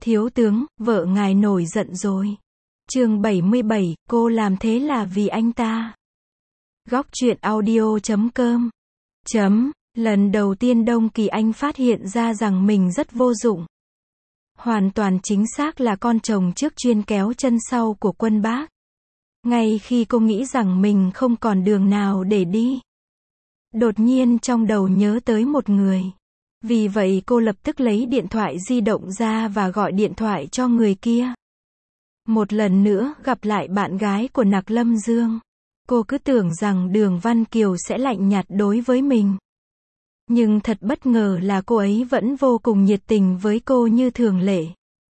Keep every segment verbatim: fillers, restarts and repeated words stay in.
Thiếu tướng, vợ ngài nổi giận rồi. Chương bảy mươi bảy, cô làm thế là vì anh ta. Góc truyện audio chấm com. Chấm, lần đầu tiên Đông Kỳ Anh phát hiện ra rằng mình rất vô dụng. Hoàn toàn chính xác là con chồng trước chuyên kéo chân sau của Quân Bác. Ngay khi cô nghĩ rằng mình không còn đường nào để đi, đột nhiên trong đầu nhớ tới một người. Vì vậy cô lập tức lấy điện thoại di động ra và gọi điện thoại cho người kia. Một lần nữa gặp lại bạn gái của Nặc Lâm Dương. Cô cứ tưởng rằng Đường Văn Kiều sẽ lạnh nhạt đối với mình. Nhưng thật bất ngờ là cô ấy vẫn vô cùng nhiệt tình với cô như thường lệ.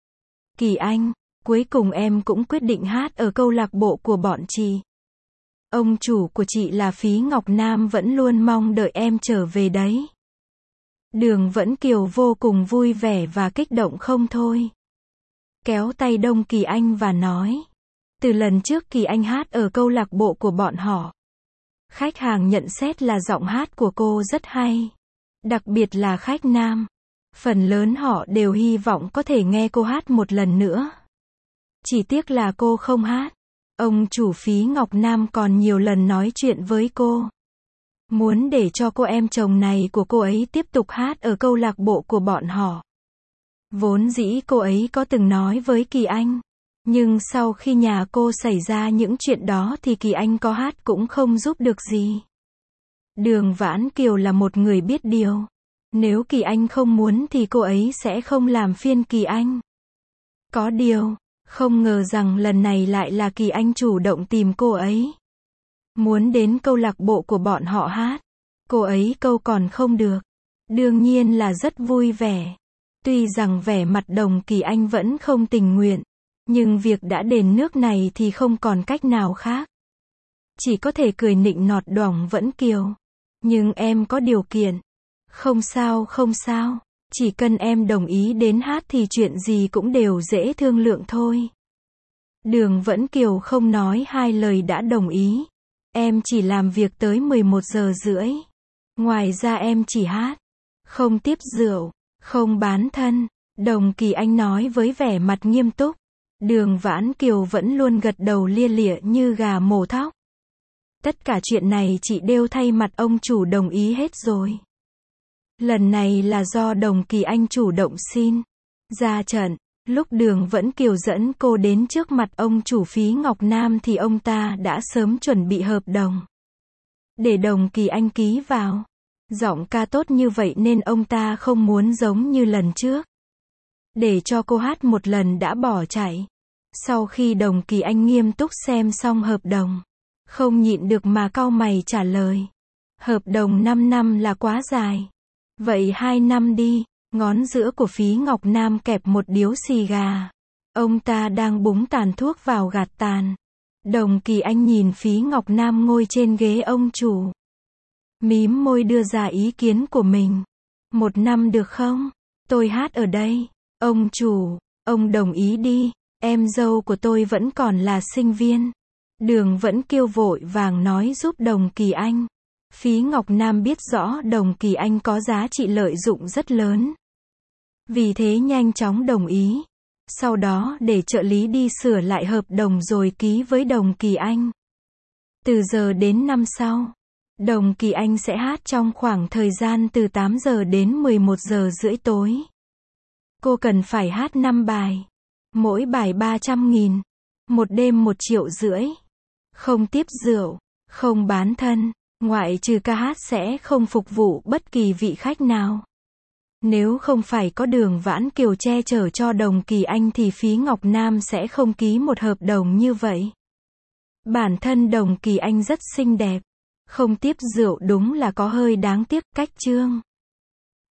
Kỳ Anh, cuối cùng em cũng quyết định hát ở câu lạc bộ của bọn chị. Ông chủ của chị là Phí Ngọc Nam vẫn luôn mong đợi em trở về đấy. Đường Vẫn Kiều vô cùng vui vẻ và kích động không thôi. Kéo tay Đông Kỳ Anh và nói. Từ lần trước Kỳ Anh hát ở câu lạc bộ của bọn họ, khách hàng nhận xét là giọng hát của cô rất hay. Đặc biệt là khách nam. Phần lớn họ đều hy vọng có thể nghe cô hát một lần nữa. Chỉ tiếc là cô không hát. Ông chủ Phí Ngọc Nam còn nhiều lần nói chuyện với cô. Muốn để cho cô em chồng này của cô ấy tiếp tục hát ở câu lạc bộ của bọn họ. Vốn dĩ cô ấy có từng nói với Kỳ Anh. Nhưng sau khi nhà cô xảy ra những chuyện đó thì Kỳ Anh có hát cũng không giúp được gì. Đường Vãn Kiều là một người biết điều. Nếu Kỳ Anh không muốn thì cô ấy sẽ không làm phiền Kỳ Anh. Có điều, không ngờ rằng lần này lại là Kỳ Anh chủ động tìm cô ấy. Muốn đến câu lạc bộ của bọn họ hát. Cô ấy câu còn không được. Đương nhiên là rất vui vẻ. Tuy rằng vẻ mặt Đồng Kỳ Anh vẫn không tình nguyện. Nhưng việc đã đến nước này thì không còn cách nào khác. Chỉ có thể cười nịnh nọt Đoỏng Vẫn Kiều. Nhưng em có điều kiện. Không sao không sao. Chỉ cần em đồng ý đến hát thì chuyện gì cũng đều dễ thương lượng thôi. Đường Vẫn Kiều không nói hai lời đã đồng ý. Em chỉ làm việc tới mười một giờ rưỡi. Ngoài ra em chỉ hát. Không tiếp rượu. Không bán thân. Đồng Kỳ Anh nói với vẻ mặt nghiêm túc. Đường Vãn Kiều vẫn luôn gật đầu lia lịa như gà mổ thóc. Tất cả chuyện này chị đều thay mặt ông chủ đồng ý hết rồi. Lần này là do Đồng Kỳ Anh chủ động xin ra trận. Lúc Đường Vẫn Kiều dẫn cô đến trước mặt ông chủ Phí Ngọc Nam thì ông ta đã sớm chuẩn bị hợp đồng để Đồng Kỳ Anh ký vào. Giọng ca tốt như vậy nên ông ta không muốn giống như lần trước, để cho cô hát một lần đã bỏ chạy. Sau khi Đồng Kỳ Anh nghiêm túc xem xong hợp đồng, không nhịn được mà cau mày trả lời. Hợp đồng năm năm là quá dài. Vậy hai năm đi. Ngón giữa của Phí Ngọc Nam kẹp một điếu xì gà. Ông ta đang búng tàn thuốc vào gạt tàn. Đồng Kỳ Anh nhìn Phí Ngọc Nam ngồi trên ghế ông chủ. Mím môi đưa ra ý kiến của mình. Một năm được không? Tôi hát ở đây. Ông chủ, ông đồng ý đi. Em dâu của tôi vẫn còn là sinh viên. Đường Vẫn Kiều vội vàng nói giúp Đồng Kỳ Anh. Phí Ngọc Nam biết rõ Đồng Kỳ Anh có giá trị lợi dụng rất lớn. Vì thế nhanh chóng đồng ý. Sau đó để trợ lý đi sửa lại hợp đồng rồi ký với Đồng Kỳ Anh. Từ giờ đến năm sau, Đồng Kỳ Anh sẽ hát trong khoảng thời gian từ tám giờ đến mười một giờ rưỡi tối. Cô cần phải hát năm bài. Mỗi bài ba trăm nghìn. Một đêm một triệu rưỡi. Không tiếp rượu. Không bán thân. Ngoại trừ ca hát sẽ không phục vụ bất kỳ vị khách nào. Nếu không phải có Đường Vãn Kiều che chở cho Đồng Kỳ Anh thì Phí Ngọc Nam sẽ không ký một hợp đồng như vậy. Bản thân Đồng Kỳ Anh rất xinh đẹp. Không tiếp rượu đúng là có hơi đáng tiếc. Cách chương